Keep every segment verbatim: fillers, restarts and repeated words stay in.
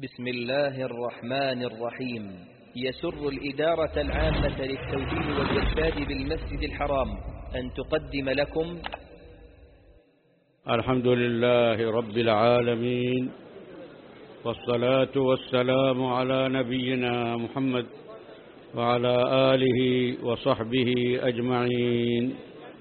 بسم الله الرحمن الرحيم. يسر الإدارة العامة للتوحيد والإرشاد بالمسجد الحرام أن تقدم لكم الحمد لله رب العالمين، والصلاة والسلام على نبينا محمد وعلى آله وصحبه أجمعين.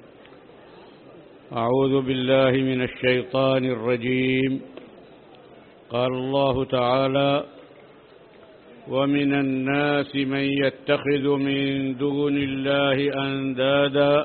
أعوذ بالله من الشيطان الرجيم. قال الله تعالى: ومن الناس من يتخذ من دون الله أندادا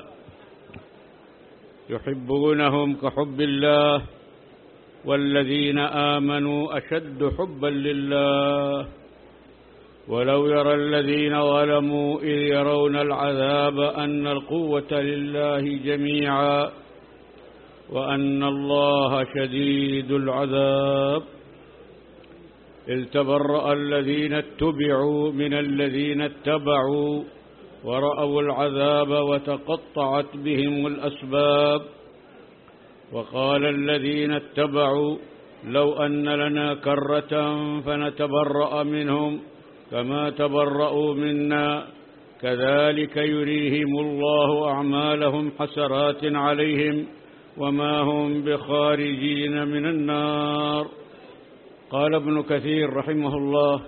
يحبونهم كحب الله والذين آمنوا أشد حبا لله ولو يرى الذين ظلموا إذ يرون العذاب أن القوة لله جميعا وأن الله شديد العذاب. إذ تبرأ الذين اتبعوا من الذين اتبعوا ورأوا العذاب وتقطعت بهم الأسباب. وقال الذين اتبعوا لو أن لنا كرة فنتبرأ منهم كما تبرأوا منا كذلك يريهم الله أعمالهم حسرات عليهم وما هم بخارجين من النار. قال ابن كثير رحمه الله: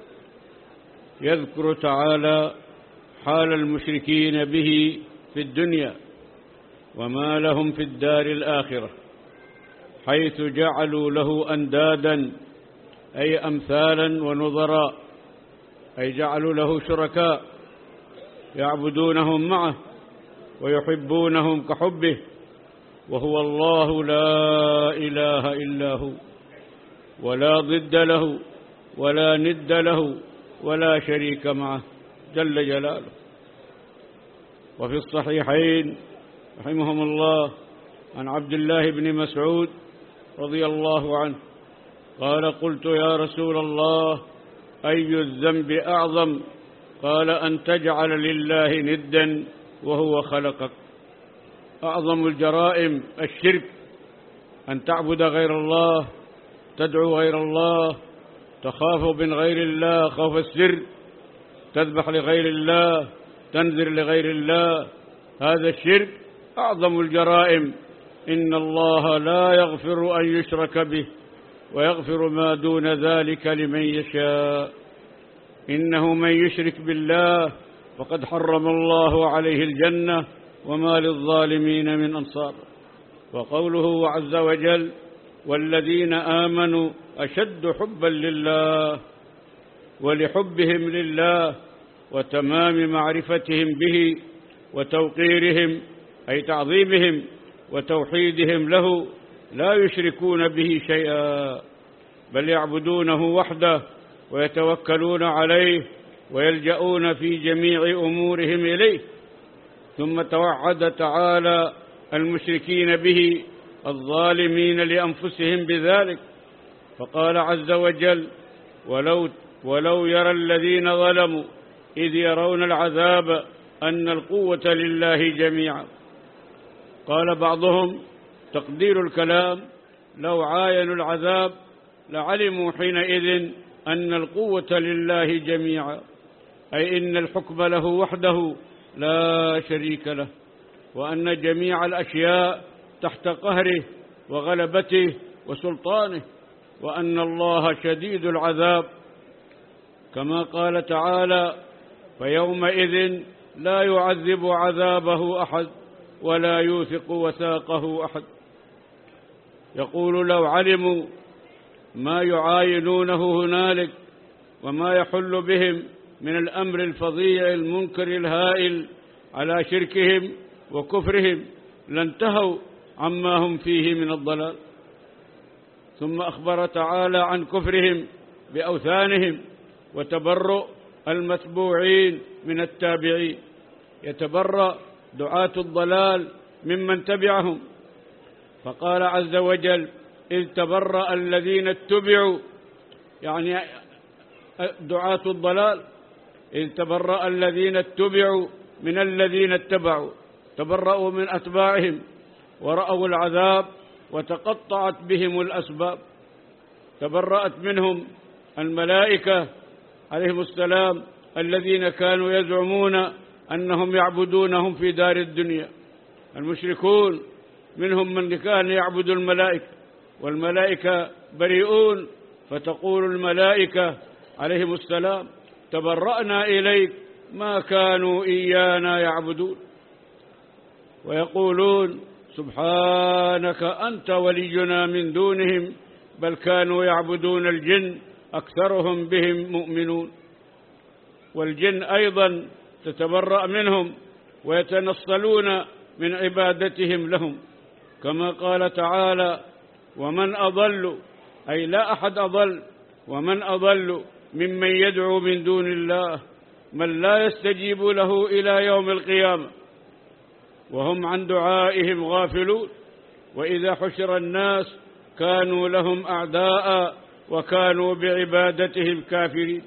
يذكر تعالى حال المشركين به في الدنيا وما لهم في الدار الآخرة، حيث جعلوا له أندادا أي أمثالا ونظراء، أي جعلوا له شركاء يعبدونهم معه ويحبونهم كحبه، وهو الله لا إله إلا هو، ولا ضد له ولا ند له ولا شريك معه جل جلاله. وفي الصحيحين رحمهم الله عن عبد الله بن مسعود رضي الله عنه قال: قلت يا رسول الله أي الذنب أعظم؟ قال: أن تجعل لله ندا وهو خلقك. أعظم الجرائم الشرك، أن تعبد غير الله، تدعو غير الله، تخاف من غير الله خوف السر، تذبح لغير الله، تنذر لغير الله. هذا الشرك أعظم الجرائم. إن الله لا يغفر أن يشرك به ويغفر ما دون ذلك لمن يشاء. إنه من يشرك بالله فقد حرم الله عليه الجنة وما للظالمين من أنصار. وقوله عز وجل: والذين آمنوا أشد حبا لله، ولحبهم لله وتمام معرفتهم به وتوقيرهم أي تعظيمهم وتوحيدهم له لا يشركون به شيئا، بل يعبدونه وحده ويتوكلون عليه ويلجؤون في جميع أمورهم إليه. ثم توعد تعالى المشركين به الظالمين لأنفسهم بذلك، فقال عز وجل: ولو, ولو يرى الذين ظلموا إذ يرون العذاب أن القوة لله جميعا. قال بعضهم: تقدير الكلام: لو عاينوا العذاب لعلموا حينئذ أن القوة لله جميعا، أي إن الحكم له وحده لا شريك له، وأن جميع الأشياء تحت قهره وغلبته وسلطانه، وأن الله شديد العذاب، كما قال تعالى: فيومئذ لا يعذب عذابه أحد ولا يوثق وثاقه أحد. يقول: لو علموا ما يعاينونه هنالك وما يحل بهم من الأمر الفظيع المنكر الهائل على شركهم وكفرهم لانتهوا عما هم فيه من الضلال. ثم أخبر تعالى عن كفرهم بأوثانهم وتبرؤ المتبوعين من التابعين. يتبرأ دعاة الضلال ممن تبعهم، فقال عز وجل: إذ تبرأ الذين اتبعوا، يعني دعاة الضلال، إذ تبرأ الذين اتبعوا من الذين اتبعوا، تبرأوا من أتباعهم ورأوا العذاب وتقطعت بهم الأسباب. تبرأت منهم الملائكة عليهم السلام الذين كانوا يزعمون أنهم يعبدونهم في دار الدنيا. المشركون منهم من كان يعبد الملائكة، والملائكة بريئون، فتقول الملائكة عليهم السلام: تبرأنا إليك ما كانوا إيانا يعبدون. ويقولون: سبحانك أنت ولينا من دونهم بل كانوا يعبدون الجن أكثرهم بهم مؤمنون. والجن أيضا تتبرأ منهم ويتنصلون من عبادتهم لهم، كما قال تعالى: ومن أضل، أي لا أحد أضل، ومن أضل ممن يدعو من دون الله من لا يستجيب له إلى يوم القيامة وهم عن دعائهم غافلون. وإذا حشر الناس كانوا لهم أعداء وكانوا بعبادتهم كافرين.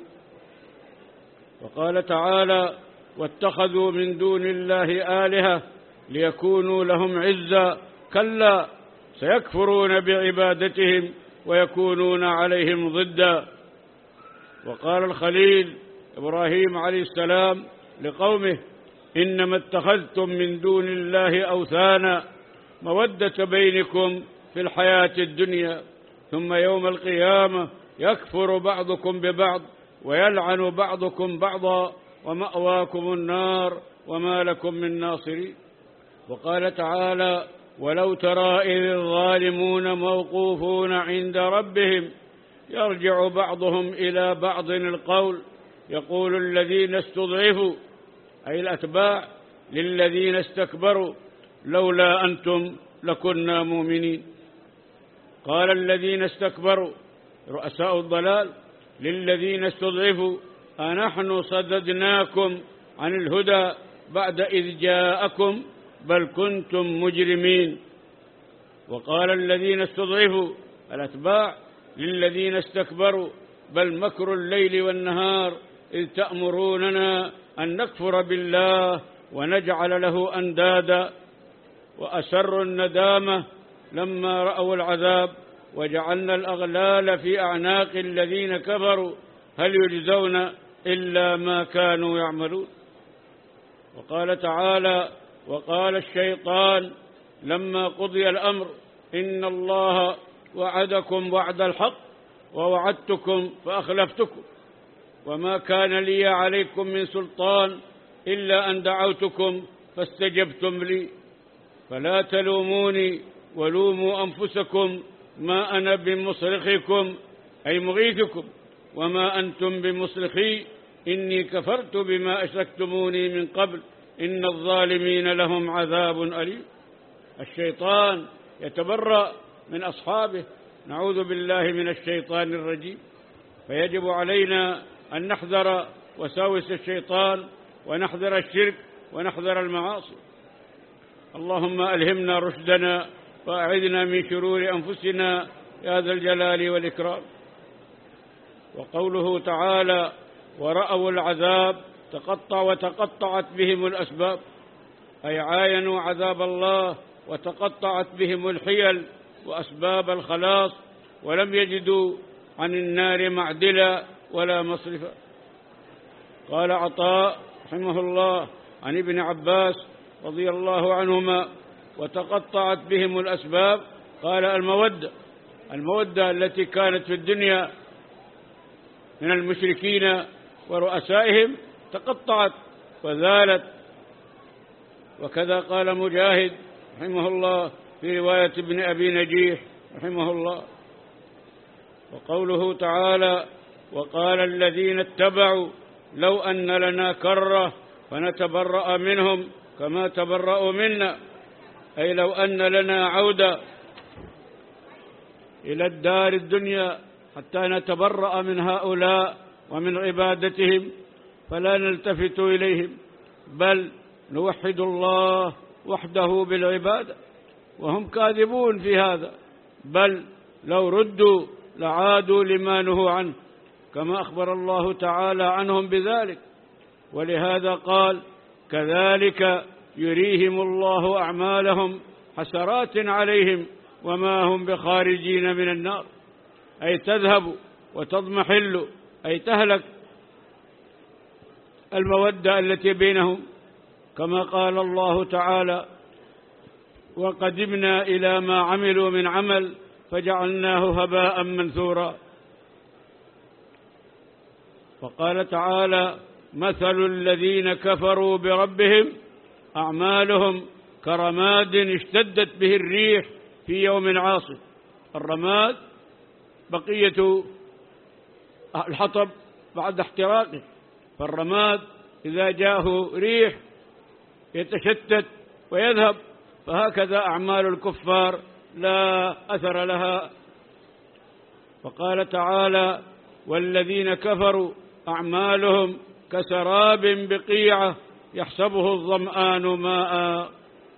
وقال تعالى: واتخذوا من دون الله آلهة ليكونوا لهم عزا كلا سيكفرون بعبادتهم ويكونون عليهم ضدا. وقال الخليل إبراهيم عليه السلام لقومه: إنما اتخذتم من دون الله أوثانا مودة بينكم في الحياة الدنيا ثم يوم القيامة يكفر بعضكم ببعض ويلعن بعضكم بعضا ومأواكم النار وما لكم من ناصرين. وقال تعالى: ولو ترى إذ الظالمون موقوفون عند ربهم يرجع بعضهم إلى بعض القول يقول الذين استضعفوا، أي الأتباع للذين استكبروا: لولا أنتم لكنا مؤمنين. قال الذين استكبروا رؤساء الضلال للذين استضعفوا: أنحن صددناكم عن الهدى بعد إذ جاءكم بل كنتم مجرمين. وقال الذين استضعفوا الأتباع للذين استكبروا: بل مكر الليل والنهار إذ تأمروننا أن نكفر بالله ونجعل له أندادا. وأسروا الندامة لما رأوا العذاب وجعلنا الأغلال في أعناق الذين كفروا هل يجزون إلا ما كانوا يعملون. وقال تعالى: وقال الشيطان لما قضي الأمر إن الله وعدكم وعد الحق ووعدتكم فأخلفتكم وما كان لي عليكم من سلطان إلا أن دعوتكم فاستجبتم لي فلا تلوموني ولوموا أنفسكم ما أنا بمصرخكم، أي مغيثكم، وما أنتم بمصرخي إني كفرت بما أشركتموني من قبل إن الظالمين لهم عذاب أليم. الشيطان يتبرأ من أصحابه، نعوذ بالله من الشيطان الرجيم. فيجب علينا أن نحذر وساوس الشيطان ونحذر الشرك ونحذر المعاصي. اللهم ألهمنا رشدنا وأعذنا من شرور أنفسنا يا ذا الجلال والإكرام. وقوله تعالى: ورأوا العذاب تقطع وتقطعت بهم الأسباب، أي عاينوا عذاب الله وتقطعت بهم الحيل وأسباب الخلاص ولم يجدوا عن النار معدلا ولا مصرفا. قال عطاء رحمه الله عن ابن عباس رضي الله عنهما: وتقطعت بهم الأسباب، قال المودة المودة التي كانت في الدنيا من المشركين ورؤسائهم تقطعت وذالت. وكذا قال مجاهد رحمه الله في رواية ابن أبي نجيح رحمه الله. وقوله تعالى: وقال الذين اتبعوا لو أن لنا كرة فنتبرأ منهم كما تبرأوا منا، أي لو أن لنا عودة إلى الدار الدنيا حتى نتبرأ من هؤلاء ومن عبادتهم فلا نلتفت إليهم بل نوحد الله وحده بالعبادة، وهم كاذبون في هذا، بل لو ردوا لعادوا لما نهوا عنه كما أخبر الله تعالى عنهم بذلك. ولهذا قال: كذلك يريهم الله أعمالهم حسرات عليهم وما هم بخارجين من النار، أي تذهب وتضمحل أي تهلك المودة التي بينهم، كما قال الله تعالى: وقدمنا إلى ما عملوا من عمل فجعلناه هباء منثورا. وقال تعالى: مثل الذين كفروا بربهم أعمالهم كرماد اشتدت به الريح في يوم عاصف. الرماد بقية الحطب بعد احتراقه، فالرماد إذا جاءه ريح يتشتت ويذهب، فهكذا أعمال الكفار لا أثر لها. وقال تعالى: والذين كفروا أعمالهم كسراب بقيعة يحسبه الظمآن ماء.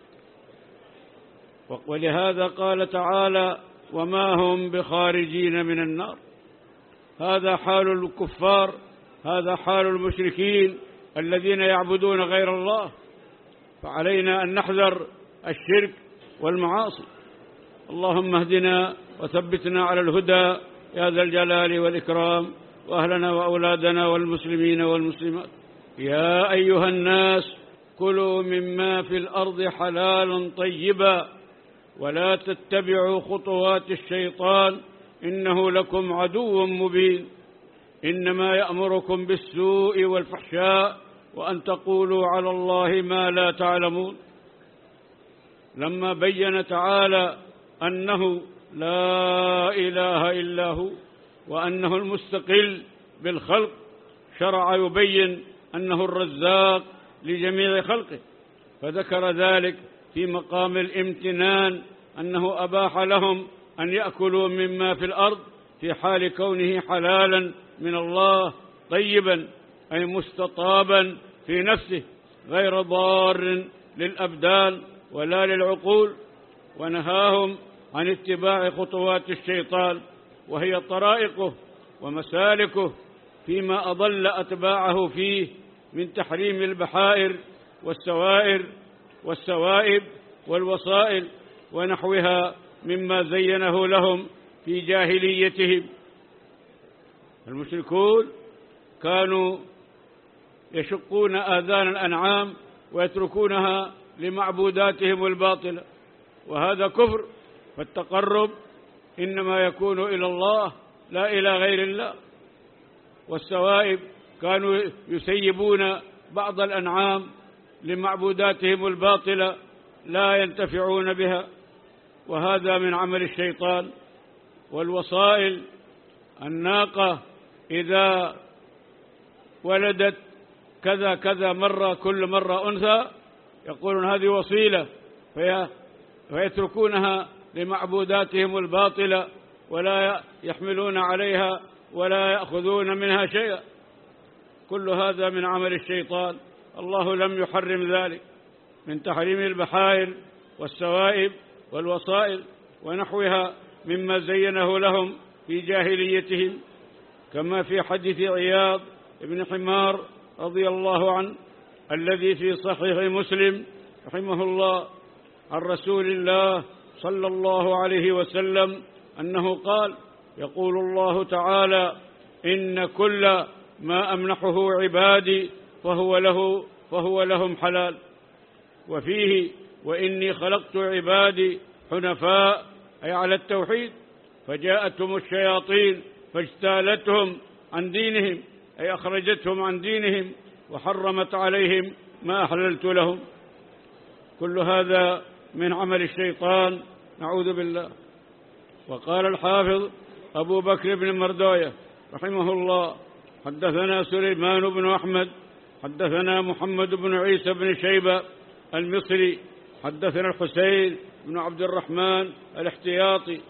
ولهذا قال تعالى: وما هم بخارجين من النار. هذا حال الكفار، هذا حال المشركين الذين يعبدون غير الله، فعلينا أن نحذر الشرك والمعاصي. اللهم اهدنا وثبتنا على الهدى يا ذا الجلال والإكرام، وأهلنا وأولادنا والمسلمين والمسلمات. يا أيها الناس كلوا مما في الأرض حلالا طيبا ولا تتبعوا خطوات الشيطان إنه لكم عدو مبين. إنما يأمركم بالسوء والفحشاء وأن تقولوا على الله ما لا تعلمون. لما بين تعالى أنه لا إله إلا هو وأنه المستقل بالخلق، شرع يبين أنه الرزاق لجميع خلقه، فذكر ذلك في مقام الامتنان، أنه أباح لهم أن يأكلوا مما في الأرض في حال كونه حلالا من الله طيبا، أي مستطابا في نفسه غير ضار للأبدان ولا للعقول. ونهاهم عن اتباع خطوات الشيطان، وهي طرائقه ومسالكه فيما أضل أتباعه فيه من تحريم البحائر والسوائر والسوائب والوصائل ونحوها مما زينه لهم في جاهليتهم. المشركون كانوا يشقون آذان الأنعام ويتركونها لمعبوداتهم الباطلة، وهذا كفر، فالتقرب إنما يكون إلى الله لا إلى غير الله. والسوائب كانوا يسيبون بعض الأنعام لمعبوداتهم الباطلة لا ينتفعون بها، وهذا من عمل الشيطان. والوصائل الناقة إذا ولدت كذا كذا مرة، كل مرة أنثى، يقولون هذه وصيلة، فيتركونها لمعبوداتهم الباطلة ولا يحملون عليها ولا يأخذون منها شيئا. كل هذا من عمل الشيطان، الله لم يحرم ذلك من تحريم البحائر والسوائب والوصائل ونحوها مما زينه لهم في جاهليتهم، كما في حديث عياض بن حمار رضي الله عنه الذي في صحيح مسلم رحمه الله عن رسول الله صلى الله عليه وسلم أنه قال: يقول الله تعالى: إن كل ما أمنحه عبادي فهو له فهو لهم حلال. وفيه: وإني خلقت عبادي حنفاء، أي على التوحيد، فجاءتهم الشياطين فاجتالتهم عن دينهم، أي أخرجتهم عن دينهم وحرمت عليهم ما أحللت لهم. كل هذا من عمل الشيطان، نعوذ بالله. وقال الحافظ أبو بكر بن مردوية رحمه الله: حدثنا سليمان بن أحمد حدثنا محمد بن عيسى بن شيبة المصري حدثنا الحسين بن عبد الرحمن الاحتياطي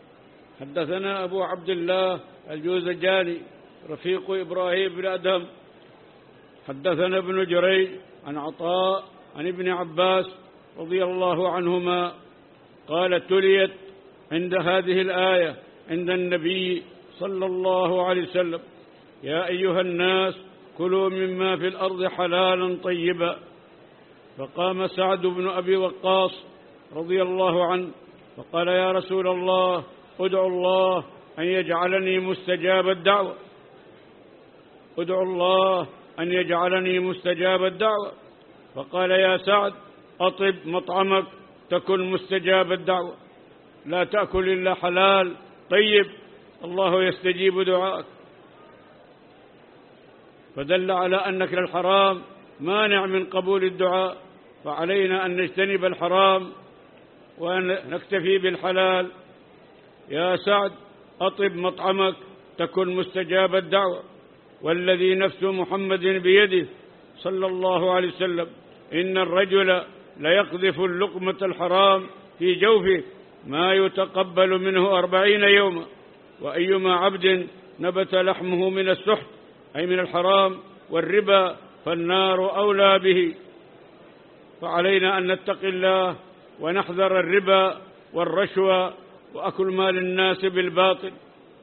حدثنا أبو عبد الله الجوزجاني رفيق إبراهيم بن أدهم حدثنا ابن جريج عن عطاء عن ابن عباس رضي الله عنهما قال: تليت عند هذه الآية عند النبي صلى الله عليه وسلم: يا أيها الناس كلوا مما في الأرض حلالا طيبا. فقام سعد بن أبي وقاص رضي الله عنه فقال: يا رسول الله، ادعو الله أن يجعلني مستجاب الدعوة ادعو الله أن يجعلني مستجاب الدعوة. فقال يا سعد أطب مطعمك تكن مستجاب الدعوة، لا تأكل إلا حلال طيب الله يستجيب دعاءك. فدل على أن أكل الحرام مانع من قبول الدعاء، فعلينا أن نجتنب الحرام وأن نكتفي بالحلال. يا سعد أطب مطعمك تكن مستجاب الدعوة، والذي نفس محمد بيده صلى الله عليه وسلم إن الرجل ليقذف اللقمة الحرام في جوفه ما يتقبل منه أربعين يوما، وأيما عبد نبت لحمه من السحت أي من الحرام والربا فالنار أولى به. فعلينا أن نتقي الله ونحذر الربا والرشوة وأكل مال الناس بالباطل.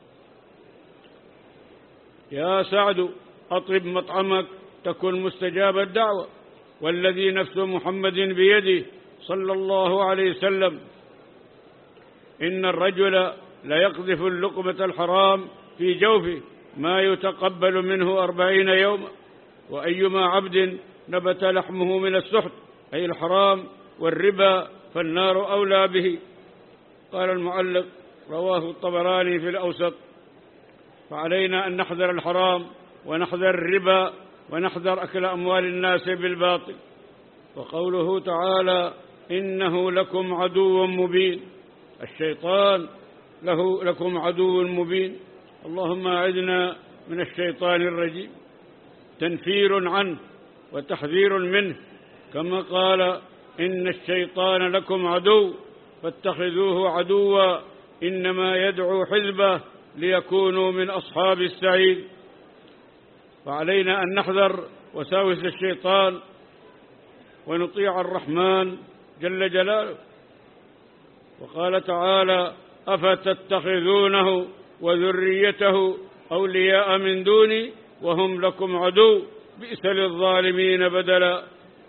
يا سعد أطب مطعمك تكن مستجاب الدعوة، والذي نفس محمد بيده صلى الله عليه وسلم إن الرجل ليقذف اللقمة الحرام في جوفه ما يتقبل منه أربعين يوما، وأيما عبد نبت لحمه من السحت أي الحرام والربا فالنار أولى به. قال المعلق رواه الطبراني في الأوسط. فعلينا أن نحذر الحرام ونحذر الربا ونحذر أكل أموال الناس بالباطل. وقوله تعالى إنه لكم عدو مبين، الشيطان له لكم عدو مبين. اللهم أعذنا من الشيطان الرجيم. تنفير عنه وتحذير منه، كما قال إن الشيطان لكم عدو فاتخذوه عدوا إنما يدعو حزبه ليكونوا من أصحاب السعيد. فعلينا أن نحذر وساوس الشيطان ونطيع الرحمن جل جلاله. وقال تعالى أفتتخذونه وذريته أولياء من دوني وهم لكم عدو بئس للظالمين بدلا.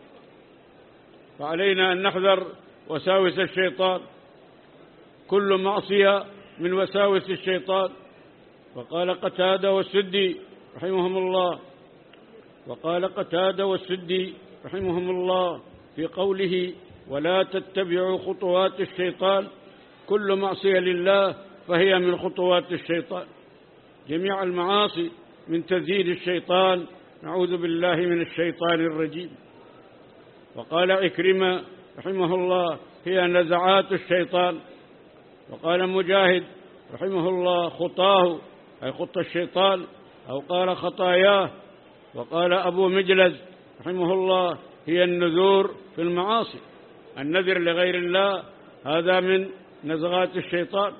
فعلينا أن نحذر وساوس الشيطان، كل معصية من وساوس الشيطان. وقال قتادة والسدي رحمهم الله وقال قتادة والسدي رحمهم الله في قوله ولا تتبعوا خطوات الشيطان، كل معصية لله فهي من خطوات الشيطان. جميع المعاصي من تزيين الشيطان، نعوذ بالله من الشيطان الرجيم. وقال عكرمة رحمه الله هي نزعات الشيطان. وقال مجاهد رحمه الله خطاه أي خط الشيطان، أو قال خطاياه. وقال أبو مجلز رحمه الله هي النذور في المعاصي، النذر لغير الله هذا من نزغات الشيطان.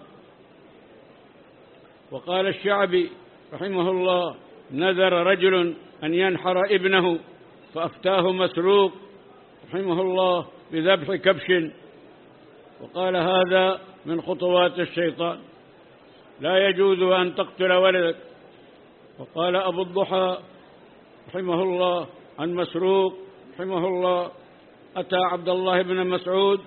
وقال الشعبي رحمه الله نذر رجل أن ينحر ابنه فأفتاه مسروق رحمه الله بذبح كبش، وقال هذا من خطوات الشيطان، لا يجوز أن تقتل ولدك. وقال أبو الضحى رحمه الله عن مسروق رحمه الله أتى عبد الله بن مسعود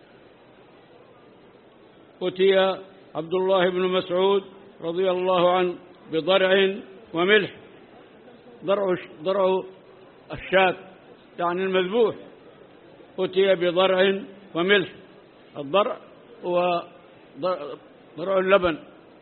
أتي عبد الله بن مسعود رضي الله عنه بضرع وملح، ضرع ضرع الشاة يعني المذبوح، أتي بضرع وملح. الضرع هو ضرع اللبن،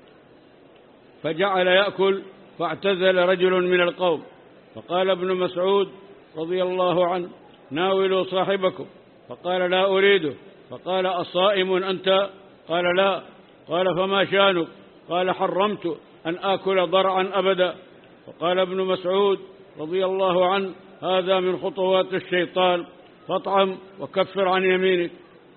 فجعل يأكل فاعتزل رجل من القوم، فقال ابن مسعود رضي الله عنه ناولوا صاحبكم، فقال لا أريده، فقال أصائم أنت؟ قال لا. قال فما شانك؟ قال حرمت أن آكل ضرعا أبدا. فقال ابن مسعود رضي الله عنه هذا من خطوات الشيطان، فاطعم وكفر عن يمينك.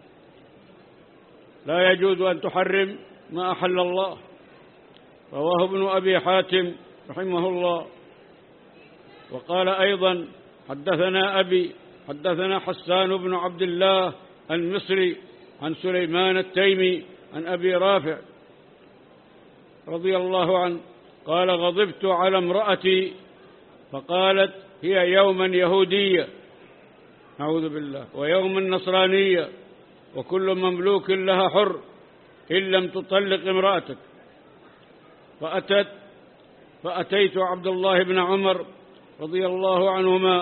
لا يجوز أن تحرم ما أحل الله. رواه ابن أبي حاتم رحمه الله. وقال أيضا حدثنا أبي حدثنا حسان بن عبد الله المصري عن سليمان التيمي عن أبي رافع رضي الله عنه قال غضبت على امرأتي فقالت هي يوما يهودية نعوذ بالله ويوما نصرانية وكل مملوك لها حر إن لم تطلق امرأتك. فأتت فأتيت عبد الله بن عمر رضي الله عنهما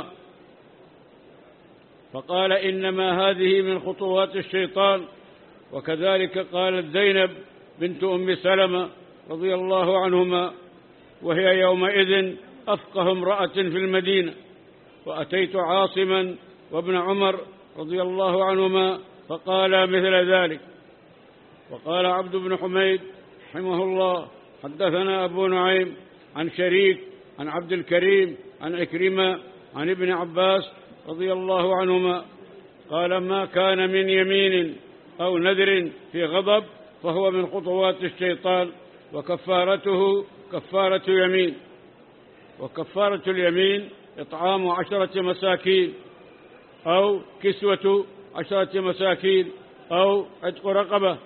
فقال إنما هذه من خطوات الشيطان. وكذلك قالت زينب بنت أم سلمة رضي الله عنهما، وهي يومئذ أفقه امرأة في المدينة. وأتيت عاصما وابن عمر رضي الله عنهما فقال مثل ذلك. وقال عبد بن حميد رحمه الله حدثنا أبو نعيم عن شريك عن عبد الكريم عن عكرمة عن ابن عباس رضي الله عنهما قال ما كان من يمين أو نذر في غضب فهو من خطوات الشيطان، وكفارته كفارة يمين. وكفارة اليمين إطعام عشرة مساكين أو كسوة عشرة مساكين أو عتق رقبة،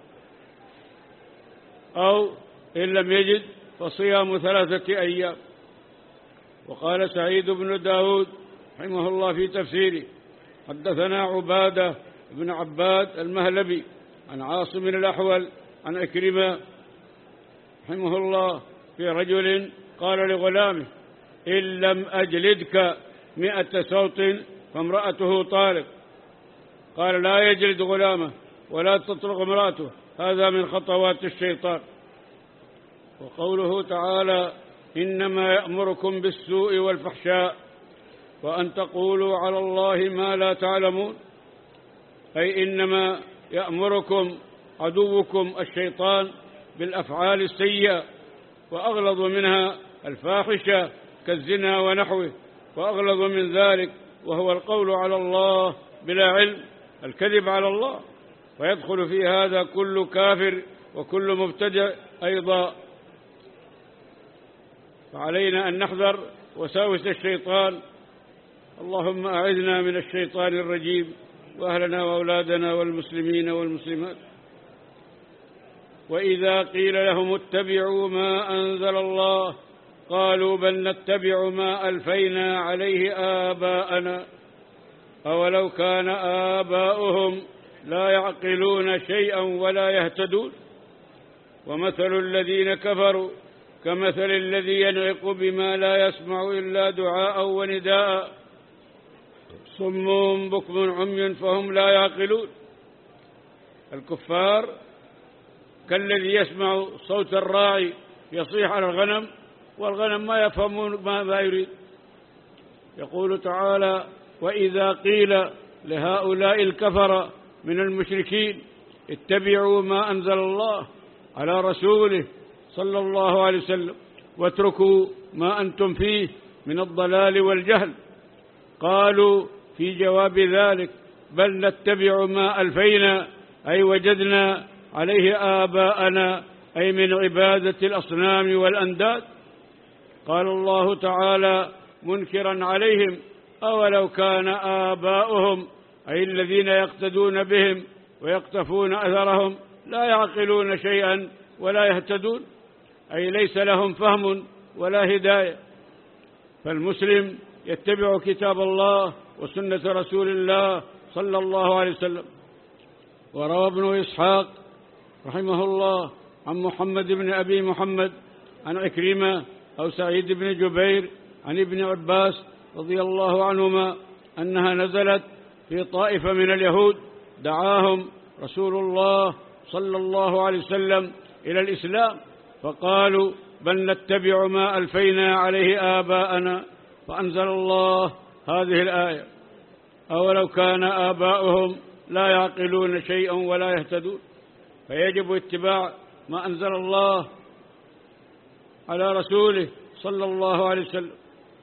أو إن لم يجد فصيام ثلاثة أيام. وقال سعيد بن داود رحمه الله في تفسيره حدثنا عبادة بن عباد المهلبي عن عاصم الأحول عن عكرمة رحمه الله في رجل قال لغلامه إن لم أجلدك مئة صوت فامرأته طالق. قال لا يجلد غلامه ولا تطلق امرأته، هذا من خطوات الشيطان. وقوله تعالى إنما يأمركم بالسوء والفحشاء وأن تقولوا على الله ما لا تعلمون، أي إنما يأمركم عدوكم الشيطان بالأفعال السيئة، وأغلظ منها الفاحشة كالزنا ونحوه، وأغلظ من ذلك وهو القول على الله بلا علم، الكذب على الله، ويدخل في هذا كل كافر وكل مبتدع أيضا. فعلينا أن نحذر وساوس الشيطان. اللهم أعذنا من الشيطان الرجيم وأهلنا وأولادنا والمسلمين والمسلمات. وإذا قيل لهم اتبعوا ما أنزل الله قالوا بل نتبع ما ألفينا عليه آباءنا أولو كان آباؤهم لا يعقلون شيئا ولا يهتدون. ومثل الذين كفروا كمثل الذي ينعق بما لا يسمع إلا دعاء ونداء صم بكم عمي فهم لا يعقلون. الكفار كالذي يسمع صوت الراعي يصيح على الغنم والغنم ما يفهمون ما يريد. يقول تعالى وإذا قيل لهؤلاء الكفر من المشركين اتبعوا ما أنزل الله على رسوله صلى الله عليه وسلم واتركوا ما أنتم فيه من الضلال والجهل، قالوا في جواب ذلك بل نتبع ما ألفينا أي وجدنا عليه آباءنا، أي من عبادة الأصنام والأنداد. قال الله تعالى منكرا عليهم أولو كان آباؤهم أي الذين يقتدون بهم ويقتفون أثرهم لا يعقلون شيئا ولا يهتدون، أي ليس لهم فهم ولا هداية. فالمسلم يتبع كتاب الله وسنة رسول الله صلى الله عليه وسلم. وروى ابن إسحاق رحمه الله عن محمد بن أبي محمد عن عكرمة أو سعيد بن جبير عن ابن عباس رضي الله عنهما أنها نزلت في طائفة من اليهود دعاهم رسول الله صلى الله عليه وسلم إلى الإسلام فقالوا بل نتبع ما ألفينا عليه آباءنا، فأنزل الله هذه الآية أولو كان آباؤهم لا يعقلون شيئا ولا يهتدون. فيجب اتباع ما أنزل الله على رسوله صلى الله عليه وسلم.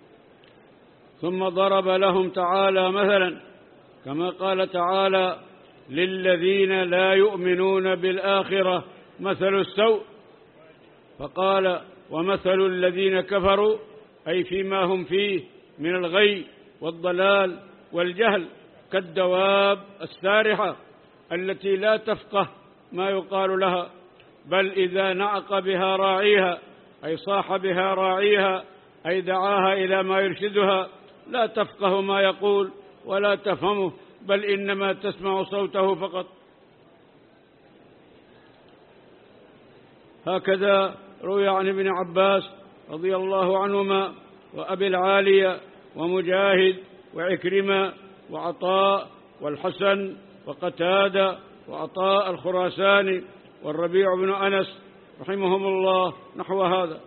ثم ضرب لهم تعالى مثلا كما قال تعالى للذين لا يؤمنون بالآخرة مثل السوء، فقال ومثل الذين كفروا أي فيما هم فيه من الغي والضلال والجهل كالدواب السارحة التي لا تفقه ما يقال لها، بل إذا نعق بها راعيها أي صاح بها راعيها أي دعاها إلى ما يرشدها لا تفقه ما يقول ولا تفهمه، بل إنما تسمع صوته فقط. هكذا روي عن ابن عباس رضي الله عنهما وأبي العالية ومجاهد وعكرمة وعطاء والحسن وقتادة وعطاء الخراساني والربيع بن أنس رحمهم الله نحو هذا.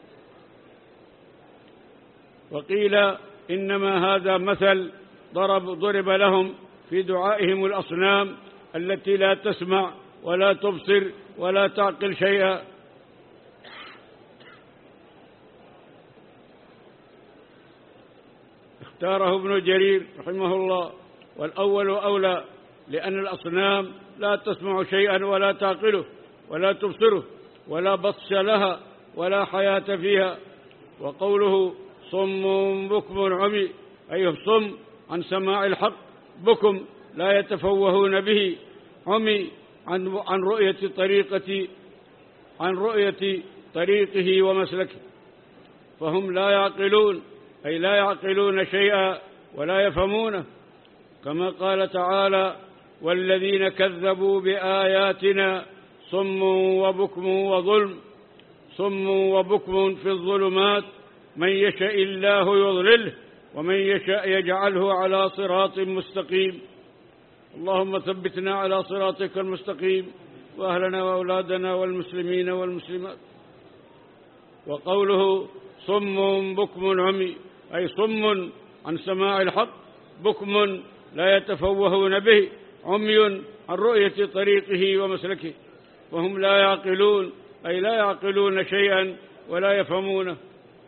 وقيل إنما هذا مثل ضرب ضرب لهم في دعائهم الأصنام التي لا تسمع ولا تبصر ولا تعقل شيئا. اختاره ابن جرير رحمه الله، والأول أولى، لأن الأصنام لا تسمع شيئا ولا تعقله ولا تبصره ولا بطش لها ولا حياة فيها. وقوله صم بكم عمي، أي صم عن سماع الحق، بكم لا يتفوهون به، عمي عن عن رؤية طريقة عن رؤية طريقه ومسلكه، فهم لا يعقلون، أي لا يعقلون شيئا ولا يفهمونه، كما قال تعالى والذين كذبوا بآياتنا صم وبكم وظلم. صم وبكم في الظلمات من يشاء الله يضلله ومن يشاء يجعله على صراط مستقيم. اللهم ثبتنا على صراطك المستقيم وأهلنا وأولادنا والمسلمين والمسلمات. وقوله صم بكم عمي، أي صم عن سماع الحق، بكم لا يتفوهون به، عمي عن رؤية طريقه ومسلكه، وهم لا يعقلون، أي لا يعقلون شيئا ولا يفهمونه.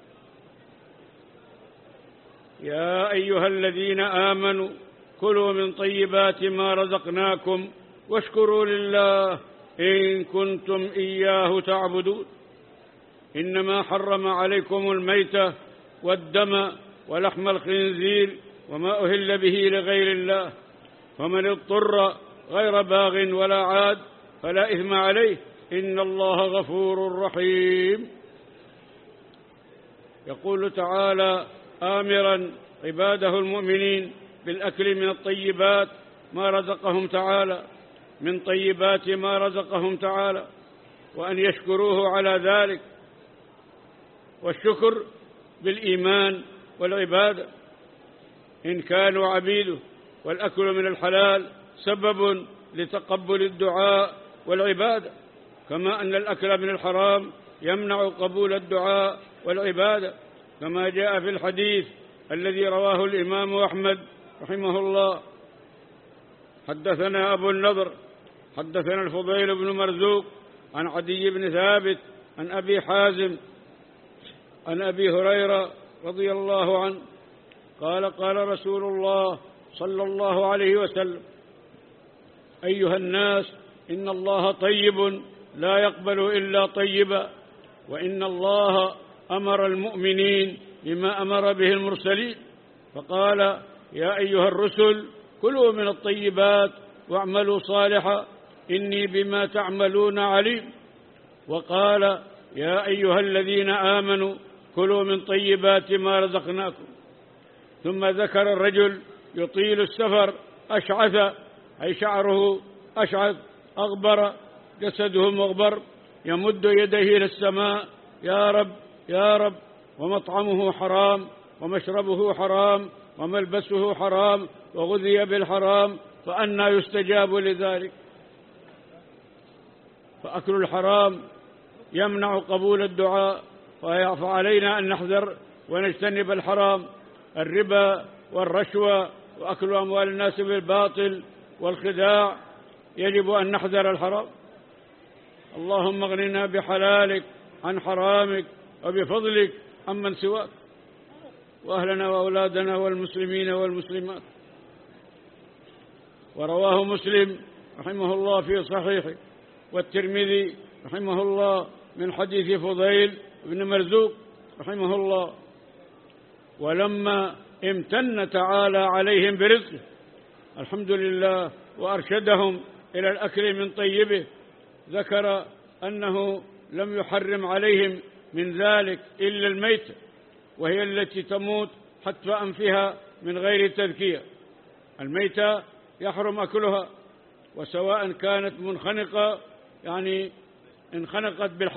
يا أيها الذين آمنوا كلوا من طيبات ما رزقناكم واشكروا لله إن كنتم إياه تعبدون. إنما حرم عليكم الميتة والدم ولحم الخنزير وما أهل به لغير الله، فمن اضطر غير باغ ولا عاد فلا إثم عليه إن الله غفور رحيم. يقول تعالى آمرا عباده المؤمنين بالأكل من الطيبات ما رزقهم تعالى من طيبات ما رزقهم تعالى، وأن يشكروه على ذلك. والشكر بالإيمان والعبادة إن كانوا عبيده، والأكل من الحلال سبب لتقبل الدعاء والعبادة، كما أن الأكل من الحرام يمنع قبول الدعاء والعبادة، كما جاء في الحديث الذي رواه الإمام أحمد رحمه الله. حدثنا أبو النضر حدثنا الفضيل بن مرزوق عن عدي بن ثابت عن أبي حازم عن أبي هريرة رضي الله عنه قال قال رسول الله صلى الله عليه وسلم أيها الناس إن الله طيب لا يقبل إلا طيبا، وإن الله أمر المؤمنين بما أمر به المرسلين، فقال يا أيها الرسل كلوا من الطيبات واعملوا صالحا إني بما تعملون عليم. وقال يا أيها الذين آمنوا كلوا من طيبات ما رزقناكم. ثم ذكر الرجل يطيل السفر أشعث، أي شعره أشعث أغبر جسده مغبر، يمد يديه إلى السماء يا رب يا رب، ومطعمه حرام ومشربه حرام وملبسه حرام وغذي بالحرام، فأنى يستجاب لذلك؟ فأكل الحرام يمنع قبول الدعاء، فعلينا أن نحذر ونجتنب الحرام، الربا والرشوة وأكل أموال الناس بالباطل والخداع، يجب أن نحذر الحرام. اللهم اغننا بحلالك عن حرامك وبفضلك عمن سواك، وأهلنا وأولادنا والمسلمين والمسلمات. ورواه مسلم رحمه الله في صحيحه، والترمذي رحمه الله من حديث فضيل بن مرزوق رحمه الله. ولما امتن تعالى عليهم برزقه الحمد لله وأرشدهم إلى الأكل من طيبه، ذكر أنه لم يحرم عليهم من ذلك إلا الميتة، وهي التي تموت حتف أنفها من غير تذكية. الميتة يحرم أكلها، وسواء كانت منخنقة يعني انخنقت بالحبل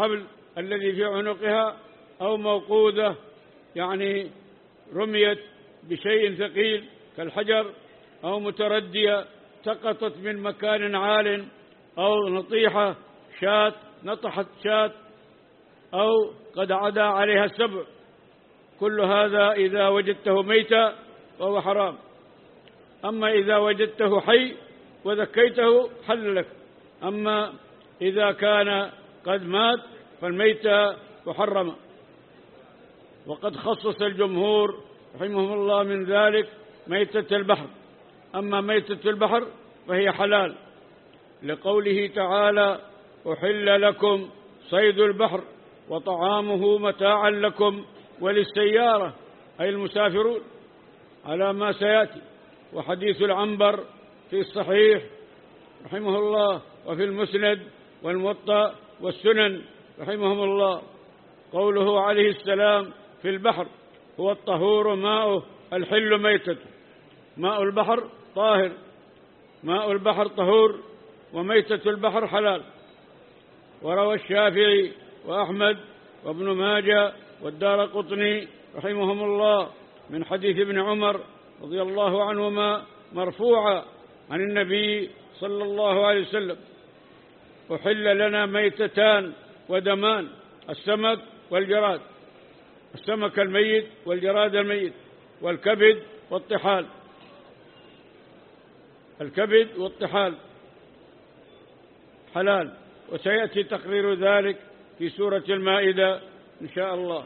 الذي في عنقها، أو موقوذة يعني رميت بشيء ثقيل كالحجر، أو متردية سقطت من مكان عال، أو نطيحة شاة نطحت شاة، أو قد عدا عليها السبع. كل هذا إذا وجدته ميتا فهو حرام. أما إذا وجدته حي وذكيته حل لك. أما إذا كان قد مات فالميتة محرمة. وقد خصص الجمهور رحمهم الله من ذلك ميتة البحر. أما ميتة البحر فهي حلال، لقوله تعالى: أحل لكم صيد البحر وطعامه متاعا لكم وللسيارة، أي المسافرون، على ما سيأتي. وحديث العنبر في الصحيح رحمه الله، وفي المسند والموطأ والسنن رحمهم الله، قوله عليه السلام في البحر: هو الطهور ماؤه الحل ميتته. ماء البحر طاهر، ماء البحر طهور، وميتة البحر حلال. وروى الشافعي وأحمد وابن ماجه والدارقطني رحمهم الله من حديث ابن عمر رضي الله عنهما مرفوعا عن النبي صلى الله عليه وسلم: أحل لنا ميتتان ودمان، السمك والجراد، السمك الميت والجراد الميت، والكبد والطحال، الكبد والطحال حلال. وسيأتي تقرير ذلك في سورة المائدة إن شاء الله.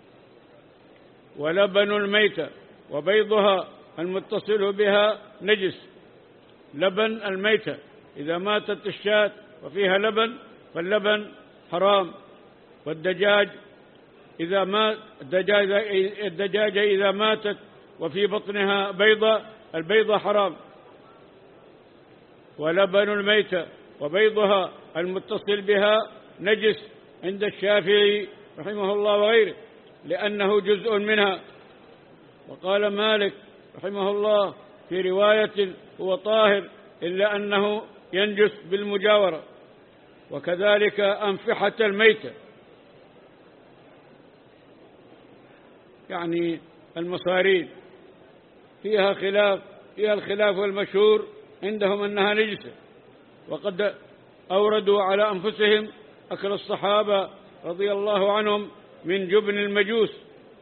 ولبن الميتة وبيضها المتصل بها نجس. لبن الميتة إذا ماتت الشاة وفيها لبن فاللبن حرام. والدجاج إذا مات الدجاجة إذا ماتت وفي بطنها بيضة، البيضة حرام. ولبن الميتة وبيضها المتصل بها نجس عند الشافعي رحمه الله وغيره، لأنه جزء منها. وقال مالك رحمه الله في رواية: هو طاهر إلا أنه ينجس بالمجاورة. وكذلك أنفحة الميتة، يعني المصارين، فيها خلاف، فيها الخلاف والمشهور عندهم أنها نجسة. وقد أوردوا على أنفسهم أكل الصحابة رضي الله عنهم من جبن المجوس.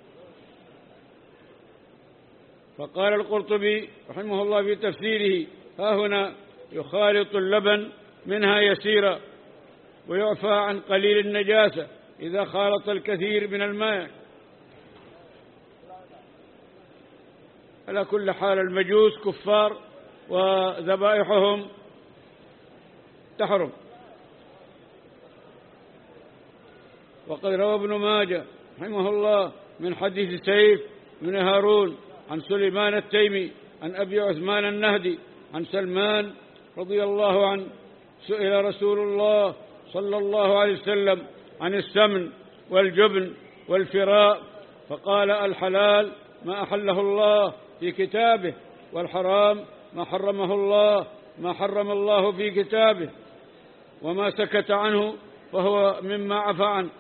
فقال القرطبي رحمه الله في تفسيره: ها هنا يخالط اللبن منها يسيرا، ويعفى عن قليل النجاسة إذا خالط الكثير من الماء. على كل حال المجوس كفار وذبائحهم تحرم. وقد روى ابن ماجه رحمه الله من حديث سيف بن هارون عن سليمان التيمي عن أبي عثمان النهدي عن سلمان رضي الله عنه: سئل رسول الله صلى الله عليه وسلم عن السمن والجبن والفراء، فقال: الحلال ما أحله الله في كتابه، والحرام ما حرمه الله ما حرم الله في كتابه، وما سكت عنه فهو مما عفى عنه.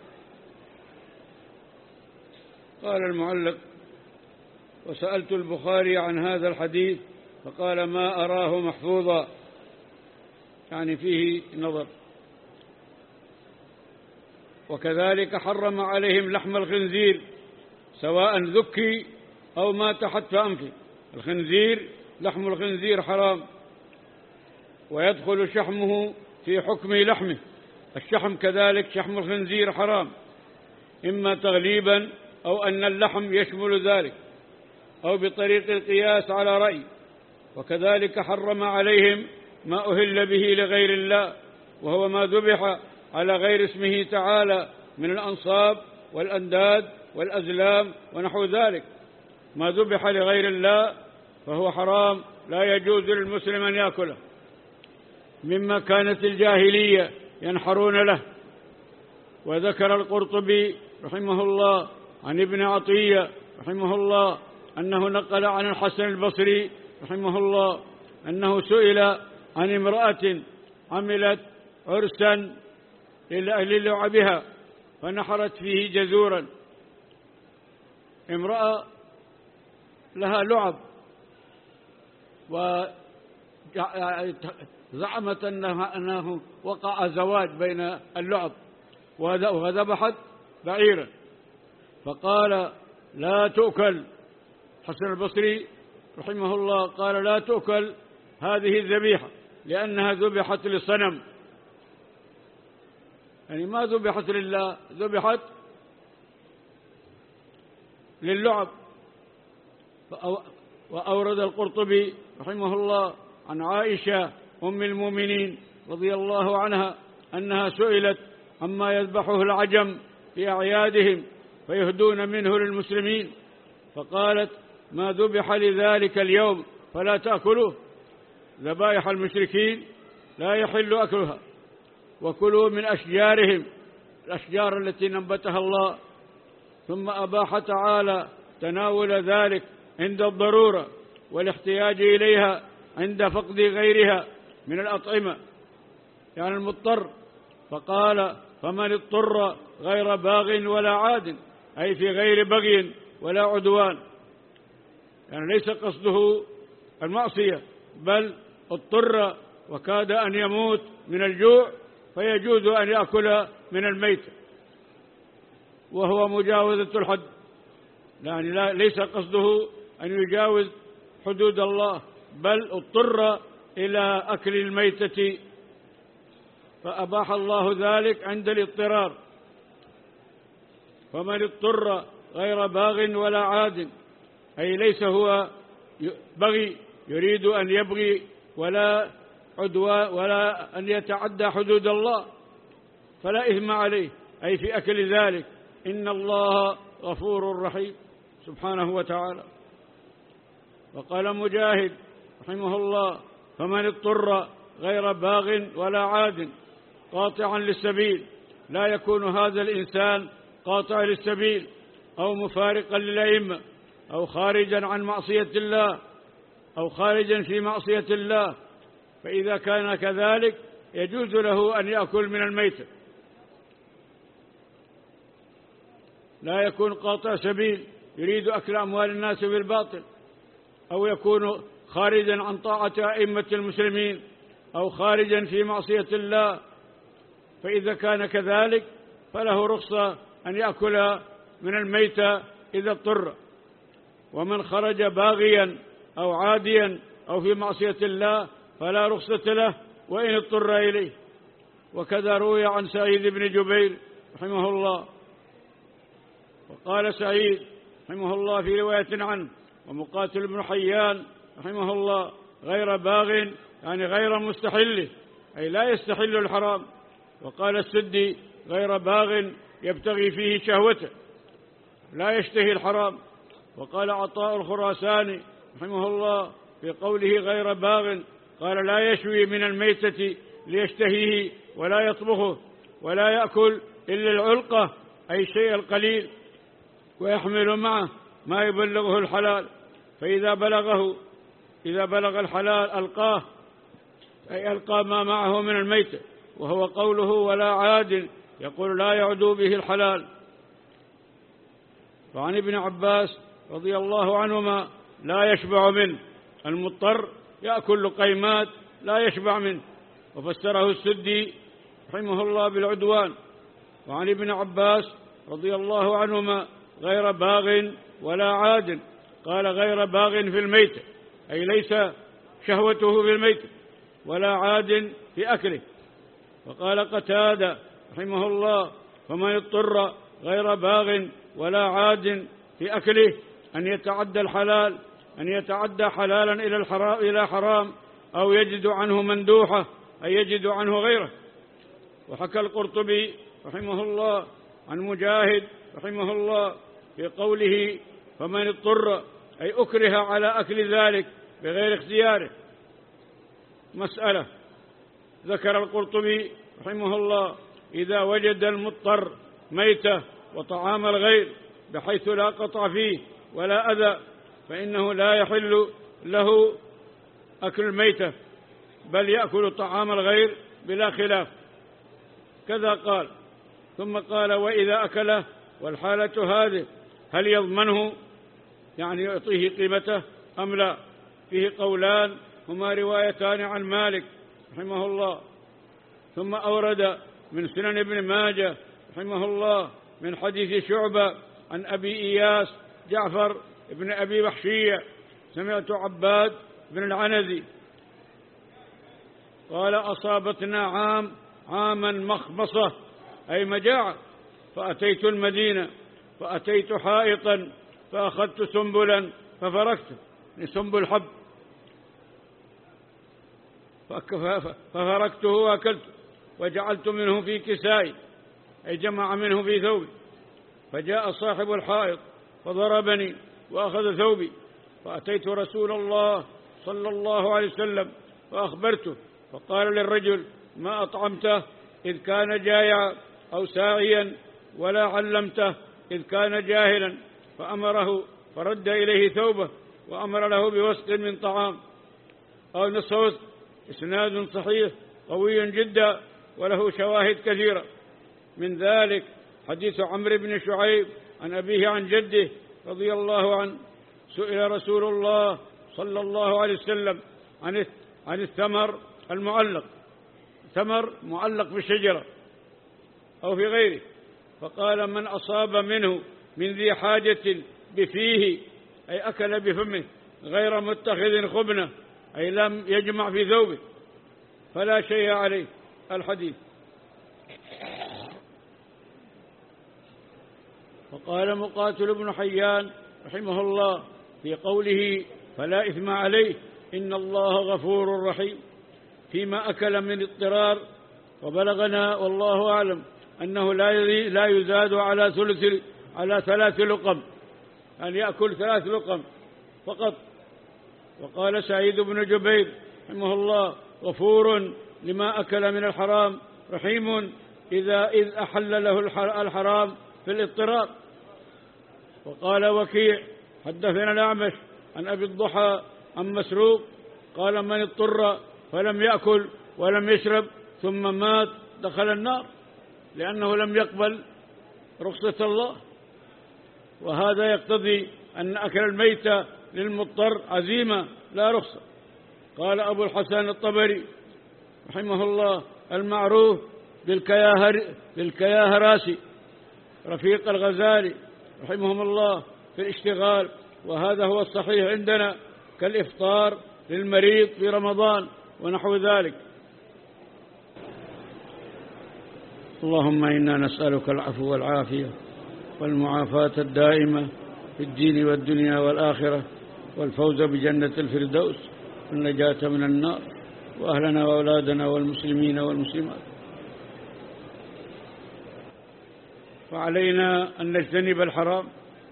قال المعلق: وسألت البخاري عن هذا الحديث فقال: ما أراه محفوظا، يعني فيه نظر. وكذلك حرم عليهم لحم الخنزير سواء ذكي أو مات حتى أنفه. الخنزير لحم الخنزير حرام، ويدخل شحمه في حكم لحمه. الشحم كذلك شحم الخنزير حرام، إما تغليبا أو أن اللحم يشمل ذلك، أو بطريق القياس على رأي. وكذلك حرم عليهم ما أهل به لغير الله، وهو ما ذبح على غير اسمه تعالى من الأنصاب والأنداد والأزلام ونحو ذلك. ما ذبح لغير الله فهو حرام، لا يجوز للمسلم أن يأكله، مما كانت الجاهلية ينحرون له. وذكر القرطبي رحمه الله عن ابن عطية رحمه الله أنه نقل عن الحسن البصري رحمه الله أنه سئل عن امرأة عملت عرسا للعبها فنحرت فيه جزورا. امرأة لها لعب وزعمت أنه وقع زواج بين اللعب وذبحت بعيرا، فقال لا تؤكل. حسن البصري رحمه الله قال لا تؤكل هذه الذبيحة لأنها ذبحت للصنم، يعني ما ذبحت لله، ذبحت للعب. وأورد القرطبي رحمه الله عن عائشة أم المؤمنين رضي الله عنها أنها سئلت عما يذبحه العجم في أعيادهم فيهدون منه للمسلمين، فقالت ما ذبح لذلك اليوم فلا تأكلوه، ذبائح المشركين لا يحل أكلها، وكلوا من أشجارهم، الأشجار التي نبتها الله. ثم أباح تعالى تناول ذلك عند الضرورة والاحتياج إليها عند فقد غيرها من الأطعمة، يعني المضطر. فقال فمن اضطر غير باغ ولا عاد، أي في غير بغي ولا عدوان، يعني ليس قصده المعصية، بل اضطر وكاد أن يموت من الجوع فيجوز أن يأكل من الميت وهو مجاوزة الحد، يعني لا ليس قصده أن يجاوز حدود الله، بل اضطر إلى أكل الميتة، فأباح الله ذلك عند الاضطرار. فمن اضطر غير باغ ولا عاد، أي ليس هو بغي يريد أن يبغي ولا عدوى ولا أن يتعدى حدود الله، فلا إثم عليه، أي في أكل ذلك، إن الله غفور رحيم سبحانه وتعالى. وقال مجاهد رحمه الله فمن اضطر غير باغ ولا عاد قاطعا للسبيل، لا يكون هذا الإنسان قاطع للسبيل أو مفارقا للأئمة أو خارجا عن معصية الله أو خارجا في معصية الله، فإذا كان كذلك يجوز له أن يأكل من الميتة، لا يكون قاطع سبيل يريد أكل أموال الناس بالباطل، أو يكون خارجا عن طاعة أئمة المسلمين أو خارجا في معصية الله، فإذا كان كذلك فله رخصة أن يأكل من الميتة إذا اضطر. ومن خرج باغيا أو عاديا أو في معصية الله فلا رخصة له وإن اضطر إليه. وكذا روي عن سعيد بن جبير رحمه الله، وقال سعيد رحمه الله في رواية عنه ومقاتل بن حيان رحمه الله غير باغ، يعني غير مستحل، أي لا يستحل الحرام. وقال السدي غير باغ يبتغي فيه شهوته، لا يشتهي الحرام. وقال عطاء الخراساني رحمه الله في قوله غير باغ قال لا يشوي من الميتة ليشتهيه ولا يطبخه ولا يأكل إلا العلقة، أي الشيء القليل، ويحمل معه ما يبلغه الحلال، فإذا بلغه إذا بلغ الحلال ألقاه، أي ألقى ما معه من الميتة، وهو قوله ولا عاد، يقول لا يعدو به الحلال. وعن ابن عباس رضي الله عنهما لا يشبع منه، المضطر يأكل لقيمات لا يشبع منه، وفسره السدي رحمه الله بالعدوان. وعن ابن عباس رضي الله عنهما غير باغ ولا عاد، قال غير باغ في الميتة، أي ليس شهوته في الميتة، ولا عاد في أكله. وقال قتادة رحمه الله فمن اضطر غير باغ ولا عاد في أكله أن يتعدى الحلال، أن يتعدى حلالا إلى الحرام إلى حرام، أو يجد عنه مندوحة، أي يجد عنه غيره. وحكى القرطبي رحمه الله عن مجاهد رحمه الله في قوله فمن اضطر، أي أكره على أكل ذلك بغير اختياره. مسألة ذكر القرطبي رحمه الله إذا وجد المضطر ميتة وطعام الغير بحيث لا قطع فيه ولا أذى، فإنه لا يحل له أكل الميتة، بل يأكل طعام الغير بلا خلاف. كذا قال. ثم قال: وإذا أكله والحالة هذه هل يضمنه، يعني يعطيه قيمته أم لا؟ فيه قولان هما روايتان عن مالك رحمه الله. ثم أورد من سنن ابن ماجه رحمه الله من حديث شعبة عن أبي إياس جعفر ابن أبي وحشية: سمعت عباد بن العنزي قال: أصابتنا عام عاما مخمصة، أي مجاعة، فأتيت المدينة فأتيت حائطا فأخذت سنبلا ففركته، سنبل حب، ففركته وأكلته وجعلت منه في كسائي، أي جمع منه في ثوبي. فجاء صاحب الحائط فضربني وأخذ ثوبي، فأتيت رسول الله صلى الله عليه وسلم فأخبرته، فقال للرجل: ما أطعمته إذ كان جائعا أو ساعيا، ولا علمته إذ كان جاهلا، فأمره فرد إليه ثوبه وأمر له بوسق من طعام أو نصف وسق. إسناد صحيح قوي جدا وله شواهد كثيرة. من ذلك حديث عمرو بن شعيب عن أبيه عن جده رضي الله عنه: سئل رسول الله صلى الله عليه وسلم عن عن الثمر المعلق، ثمر معلق في الشجرة أو في غيره، فقال: من أصاب منه من ذي حاجة بفيه، أي أكل بفمه، غير متخذ خبنة، أي لم يجمع في ثوبه، فلا شيء عليه. الحديث. وقال مقاتل بن حيان رحمه الله في قوله: فلا إثم عليه، إن الله غفور رحيم، فيما أكل من اضطرار. وبلغنا والله أعلم أنه لا يزاد على ثلث على ثلاث لقم، أن يأكل ثلاث لقم فقط. وقال سعيد بن جبير رحمه الله: غفور لما أكل من الحرام، رحيم إذا إذ أحل له الحرام في الاضطرار. وقال وكيع: حدثنا الأعمش عن أبي الضحى عن مسروق قال: من اضطر فلم يأكل ولم يشرب ثم مات دخل النار، لأنه لم يقبل رخصة الله. وهذا يقتضي أن أكل الميتة للمضطر عزيمة لا رخصة. قال أبو الحسن الطبري رحمه الله: المعروف بالكياهر بالكياهراسي رفيق الغزالي رحمهم الله في الاشتغال، وهذا هو الصحيح عندنا، كالإفطار للمريض في رمضان ونحو ذلك. اللهم إنا نسألك العفو والعافية والمعافاة الدائمة في الدين والدنيا والآخرة، والفوز بجنة الفردوس، والنجاة من النار، وأهلنا وأولادنا والمسلمين والمسلمات. وعلينا أن نجتنب الحرام.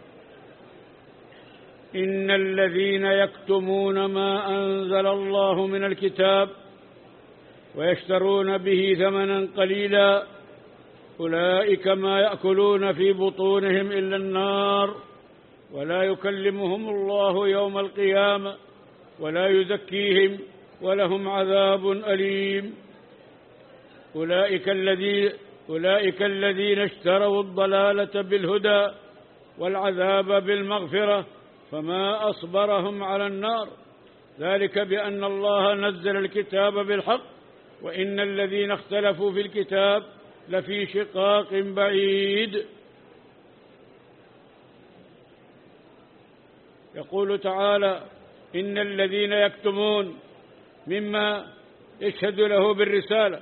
إن الذين يكتمون ما أنزل الله من الكتاب ويشترون به ثمنا قليلا أولئك ما يأكلون في بطونهم إلا النار، ولا يكلمهم الله يوم القيامة ولا يزكيهم ولهم عذاب أليم. أولئك الذين أولئك الذين اشتروا الضلالة بالهدى والعذاب بالمغفرة، فما أصبرهم على النار، ذلك بأن الله نزل الكتاب بالحق، وإن الذين اختلفوا في الكتاب لفي شقاق بعيد. يقول تعالى: إن الذين يكتمون مما يشهد له بالرسالة.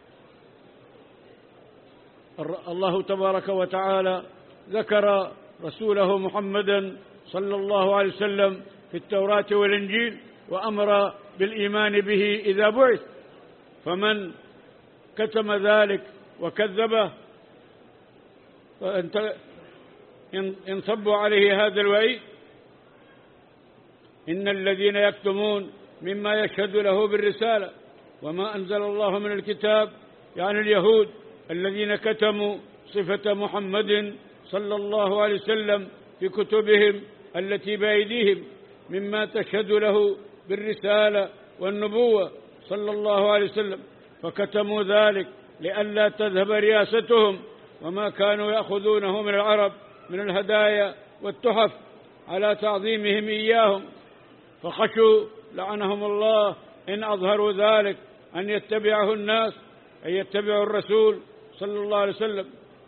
الله تبارك وتعالى ذكر رسوله محمدا صلى الله عليه وسلم في التوراة والإنجيل، وأمر بالإيمان به إذا بعث، فمن كتم ذلك وكذبه ينصب عليه هذا الوعيد. إن الذين يكتمون مما يشهد له بالرسالة وما أنزل الله من الكتاب، يعني اليهود الذين كتموا صفة محمد صلى الله عليه وسلم في كتبهم التي بأيديهم مما تشهد له بالرسالة والنبوة صلى الله عليه وسلم، فكتموا ذلك لئلا تذهب رياستهم وما كانوا يأخذونه من العرب من الهدايا والتحف على تعظيمهم إياهم، فخشوا لعنهم الله إن أظهروا ذلك أن يتبعه الناس، أن يتبعوا الرسول صلى الله عليه وسلم.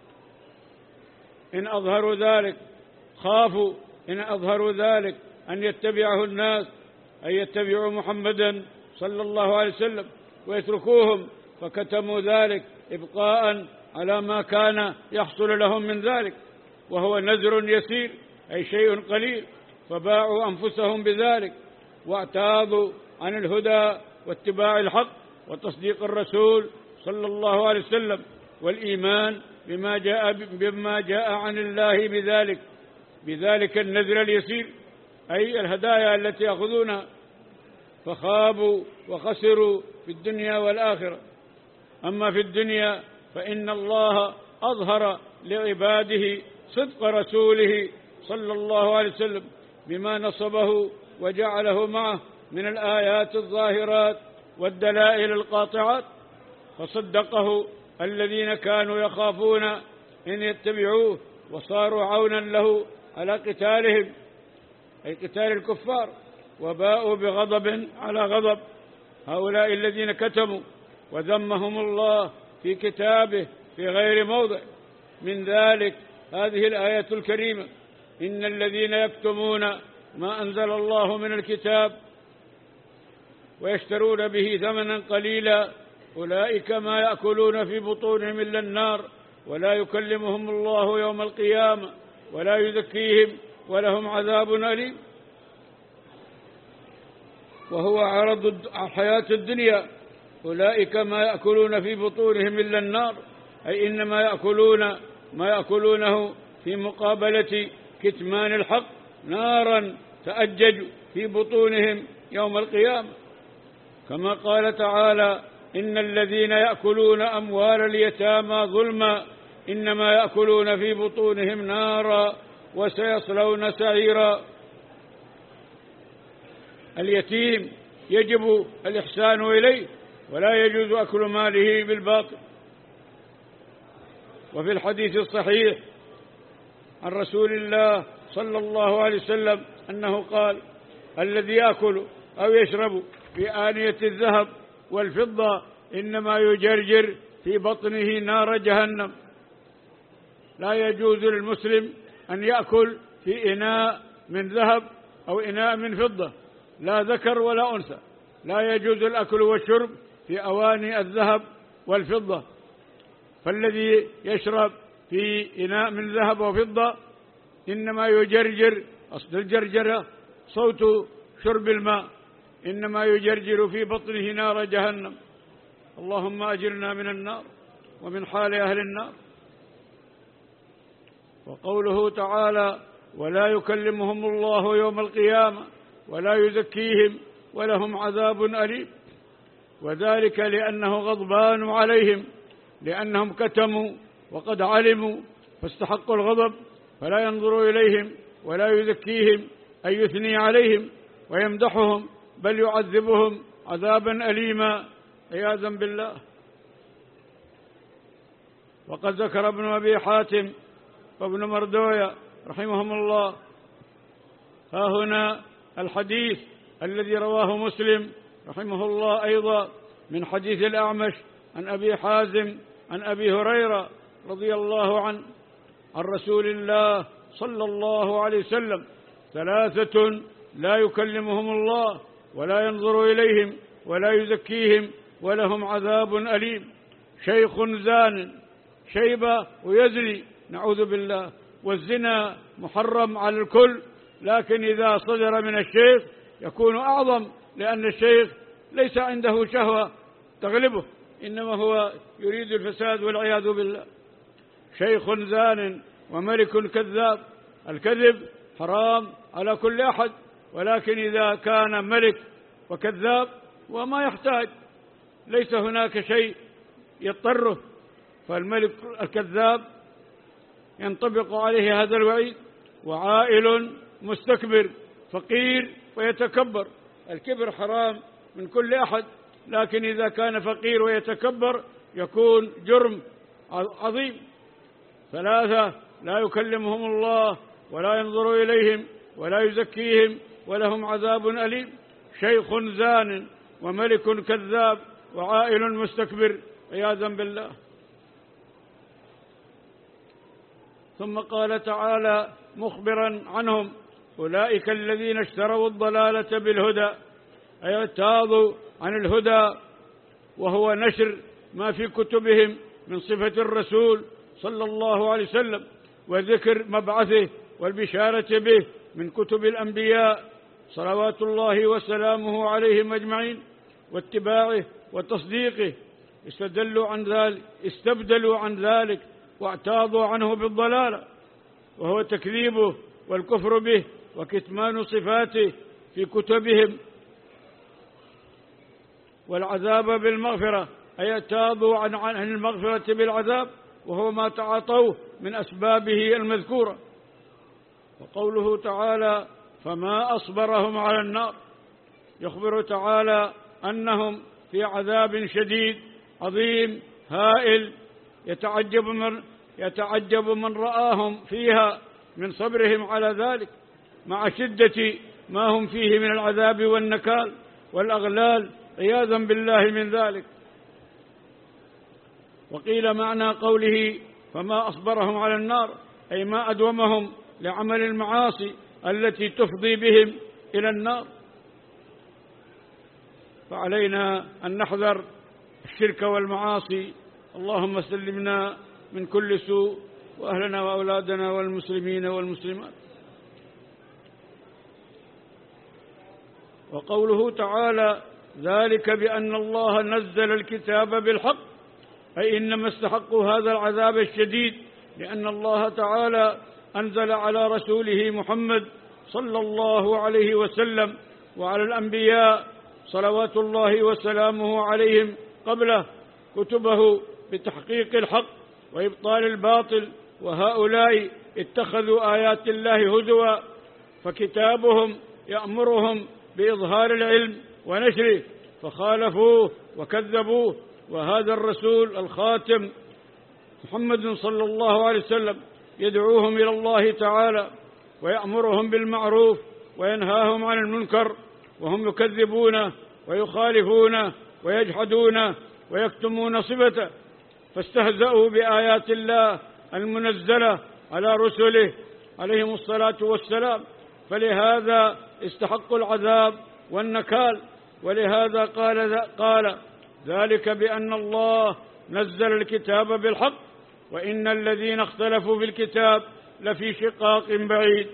إن أظهروا ذلك خافوا إن أظهروا ذلك أن يتبعه الناس، أن يتبعوا محمدا صلى الله عليه وسلم ويتركوهم، فكتموا ذلك إبقاء على ما كان يحصل لهم من ذلك، وهو نذر يسير أي شيء قليل، فباعوا أنفسهم بذلك واعتاضوا عن الهدى واتباع الحق وتصديق الرسول صلى الله عليه وسلم والإيمان بما جاء بما جاء عن الله بذلك بذلك النذر اليسير، أي الهدايا التي يأخذونها، فخابوا وخسروا في الدنيا والآخرة. أما في الدنيا فإن الله أظهر لعباده صدق رسوله صلى الله عليه وسلم بما نصبه وجعله معه من الآيات الظاهرات والدلائل القاطعات، فصدقه الذين كانوا يخافون إن يتبعوه وصاروا عونا له على قتالهم، أي قتال الكفار، وباءوا بغضب على غضب. هؤلاء الذين كتموا وذمهم الله في كتابه في غير موضع، من ذلك هذه الآية الكريمة: إن الذين يكتمون ما أنزل الله من الكتاب ويشترون به ثمنا قليلا أولئك ما يأكلون في بطونهم إلا النار ولا يكلمهم الله يوم القيامة ولا يزكيهم ولهم عذاب أليم. وهو عرض الحياة الدنيا، أولئك ما يأكلون في بطونهم إلا النار، أي إنما يأكلون ما يأكلونه في مقابلة كتمان الحق نارا تأجج في بطونهم يوم القيامة، كما قال تعالى: إن الذين يأكلون أموال اليتامى ظلما إنما يأكلون في بطونهم نارا وسيصلون سعيرا. اليتيم يجب الإحسان إليه ولا يجوز أكل ماله بالباطل. وفي الحديث الصحيح عن رسول الله صلى الله عليه وسلم أنه قال: الذي يأكل أو يشرب في آنية الذهب والفضة إنما يجرجر في بطنه نار جهنم. لا يجوز للمسلم أن يأكل في إناء من ذهب أو إناء من فضة، لا ذكر ولا أنثى. لا يجوز الأكل والشرب في أواني الذهب والفضة. فالذي يشرب في إناء من ذهب وفضة إنما يجرجر، أصل الجرجرة صوت شرب الماء، إنما يجرجر في بطنه نار جهنم. اللهم أجرنا من النار ومن حال أهل النار. وقوله تعالى: ولا يكلمهم الله يوم القيامة ولا يزكيهم ولهم عذاب أليم، وذلك لأنه غضبان عليهم لأنهم كتموا وقد علموا فاستحقوا الغضب، فلا ينظر إليهم ولا يزكيهم أي يثني عليهم ويمدحهم، بل يعذبهم عذابا أليما عياذا بالله. وقد ذكر ابن أبي حاتم وابن مردوية رحمهم الله ها هنا الحديث الذي رواه مسلم رحمه الله أيضا من حديث الأعمش عن أبي حازم عن أبي هريرة رضي الله عنه عن رسول الله صلى الله عليه وسلم: ثلاثة لا يكلمهم الله ولا ينظر إليهم ولا يزكيهم ولهم عذاب أليم: شيخ زان، شيبة ويزني نعوذ بالله، والزنا محرم على الكل، لكن إذا صدر من الشيخ يكون أعظم، لأن الشيخ ليس عنده شهوة تغلبه، إنما هو يريد الفساد والعياذ بالله. شيخ زان وملك كذاب، الكذب حرام على كل أحد، ولكن إذا كان ملك وكذاب وما يحتاج، ليس هناك شيء يضطره، فالملك الكذاب ينطبق عليه هذا الوعيد. وعائل مستكبر، فقير ويتكبر، الكبر حرام من كل أحد، لكن إذا كان فقير ويتكبر يكون جرم عظيم. ثلاثة لا يكلمهم الله ولا ينظر إليهم ولا يزكيهم ولهم عذاب أليم. شيخ زان وملك كذاب وعائل مستكبر عياذا بالله. ثم قال تعالى مخبرا عنهم أولئك الذين اشتروا الضلالة بالهدى، أي اعتاضوا عن الهدى وهو نشر ما في كتبهم من صفة الرسول صلى الله عليه وسلم وذكر مبعثه والبشارة به من كتب الأنبياء صلوات الله وسلامه عليهم أجمعين واتباعه وتصديقه. استدلوا عن ذلك استبدلوا عن ذلك واعتاضوا عنه بالضلالة، وهو تكذيبه والكفر به وكتمان صفاته في كتبهم، والعذاب بالمغفرة، أي اعتاضوا عن عن المغفرة بالعذاب وهو ما تعاطوه من أسبابه المذكورة. وقوله تعالى فما أصبرهم على النار، يخبر تعالى أنهم في عذاب شديد عظيم هائل يتعجب من, يتعجب من رآهم فيها من صبرهم على ذلك مع شدة ما هم فيه من العذاب والنكال والأغلال عياذا بالله من ذلك. وقيل معنى قوله فما أصبرهم على النار أي ما أدومهم لعمل المعاصي التي تفضي بهم إلى النار. فعلينا أن نحذر الشرك والمعاصي. اللهم سلمنا من كل سوء وأهلنا وأولادنا والمسلمين والمسلمات. وقوله تعالى ذلك بأن الله نزل الكتاب بالحق، أي إنما استحقوا هذا العذاب الشديد لأن الله تعالى أنزل على رسوله محمد صلى الله عليه وسلم وعلى الأنبياء صلوات الله وسلامه عليهم قبله كتبه بتحقيق الحق وإبطال الباطل، وهؤلاء اتخذوا آيات الله هزوا، فكتابهم يأمرهم بإظهار العلم ونشره فخالفوه وكذبوه. وهذا الرسول الخاتم محمد صلى الله عليه وسلم يدعوهم إلى الله تعالى ويأمرهم بالمعروف وينهاهم عن المنكر، وهم يكذبونه ويخالفونه ويجحدونه ويكتمون صفته، فاستهزأوا بآيات الله المنزلة على رسله عليهم الصلاة والسلام، فلهذا استحقوا العذاب والنكال. ولهذا قال, قال ذلك بأن الله نزل الكتاب بالحق وإن الذين اختلفوا في الكتاب لفي شقاق بعيد.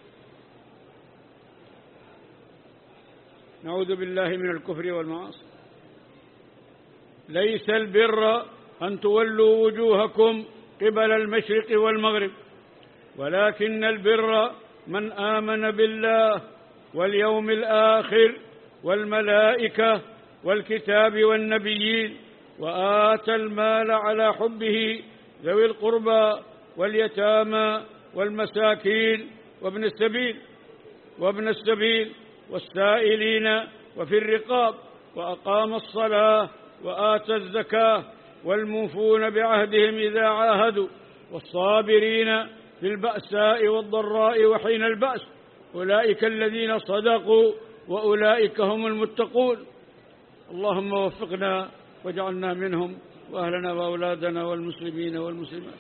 نعوذ بالله من الكفر والمعاصي. ليس البر أن تولوا وجوهكم قبل المشرق والمغرب، ولكن البر من آمن بالله واليوم الآخر والملائكة والكتاب والنبيين وآتى المال على حبه ذوي القربى واليتامى والمساكين وابن السبيل وابن السبيل والسائلين وفي الرقاب، وأقام الصلاة وآتى الزكاة والموفون بعهدهم إذا عاهدوا والصابرين في البأساء والضراء وحين البأس، أولئك الذين صدقوا وأولئك هم المتقون. اللهم وفقنا واجعلنا منهم وأهلنا وأولادنا والمسلمين والمسلمات.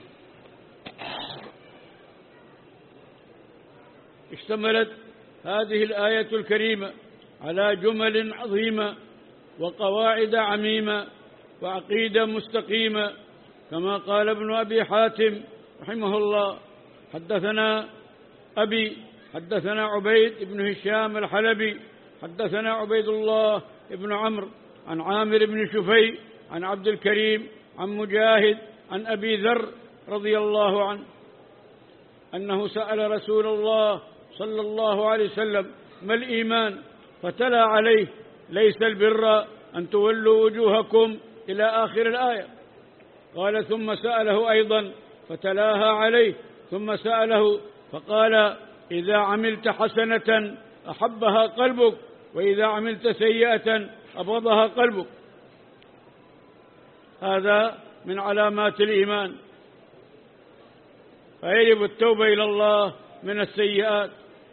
اشتملت هذه الآية الكريمة على جمل عظيمة وقواعد عميمة وعقيدة مستقيمة، كما قال ابن أبي حاتم رحمه الله حدثنا أبي حدثنا عبيد بن هشام الحلبي حدثنا عبيد الله بن عمرو عن عامر بن شفي عن عبد الكريم عن مجاهد عن أبي ذر رضي الله عنه أنه سأل رسول الله صلى الله عليه وسلم ما الإيمان، فتلا عليه ليس البر أن تولوا وجوهكم إلى آخر الآية. قال ثم سأله أيضا فتلاها عليه، ثم سأله فقال إذا عملت حسنة أحبها قلبك وإذا عملت سيئة أبغضها قلبك. هذا من علامات الإيمان. فيجب التوبة إلى الله من السيئات.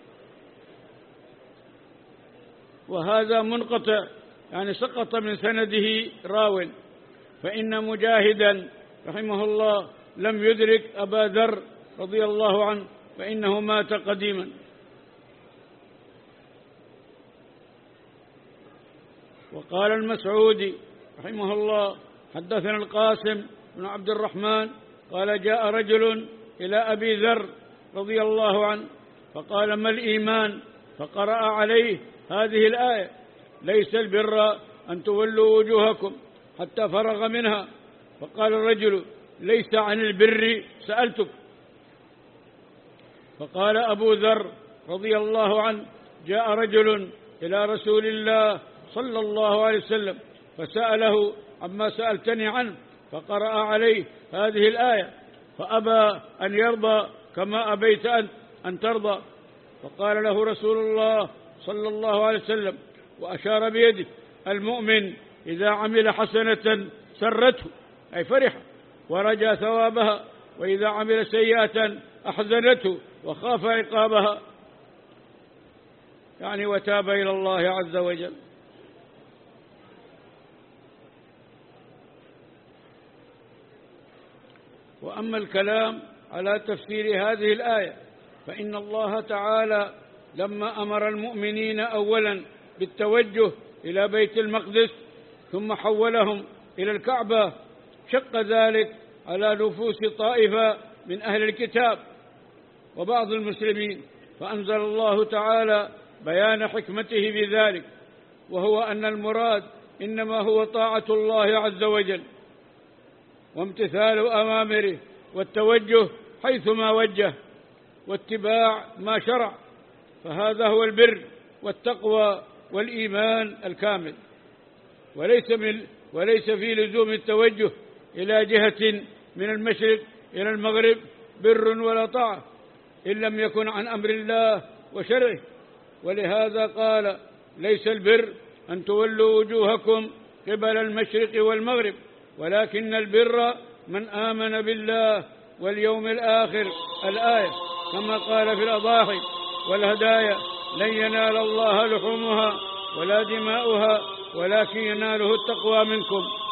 وهذا منقطع، يعني سقط من سنده راو، فإن مجاهدا رحمه الله لم يدرك أبا ذر رضي الله عنه، فإنه مات قديما. وقال المسعودي رحمه الله: حدثنا القاسم بن عبد الرحمن قال: جاء رجل إلى أبي ذر رضي الله عنه فقال: ما الإيمان؟ فقرأ عليه هذه الآية: ليس البر أن تولوا وجوهكم، حتى فرغ منها. فقال الرجل: ليس عن البر سألتك. فقال أبو ذر رضي الله عنه: جاء رجل إلى رسول الله صلى الله عليه وسلم فسأله عما سألتني عنه، فقرأ عليه هذه الآية، فأبى أن يرضى كما أبيت أنت أن ترضى. فقال له رسول الله صلى الله عليه وسلم وأشار بيده: المؤمن إذا عمل حسنة سرته، أي فرح ورجى ثوابها، وإذا عمل سيئة أحزنته وخاف عقابها، يعني وتاب إلى الله عز وجل. وأما الكلام على تفسير هذه الآية، فإن الله تعالى لما أمر المؤمنين أولا بالتوجه إلى بيت المقدس ثم حولهم إلى الكعبة، شق ذلك على نفوس طائفة من أهل الكتاب وبعض المسلمين، فأنزل الله تعالى بيان حكمته بذلك، وهو أن المراد إنما هو طاعة الله عز وجل وامتثال أوامره والتوجه حيثما وجه واتباع ما شرع، فهذا هو البر والتقوى والإيمان الكامل. وليس من وليس في لزوم التوجه إلى جهة من المشرق إلى المغرب بر ولا طاعة إن لم يكن عن أمر الله وشرعه. ولهذا قال: ليس البر أن تولوا وجوهكم قبل المشرق والمغرب، ولكن البر من آمن بالله واليوم الآخر، الآية، كما قال في الأضاحي والهدايا: لن ينال الله لحومها ولا دماؤها ولكن يناله التقوى منكم.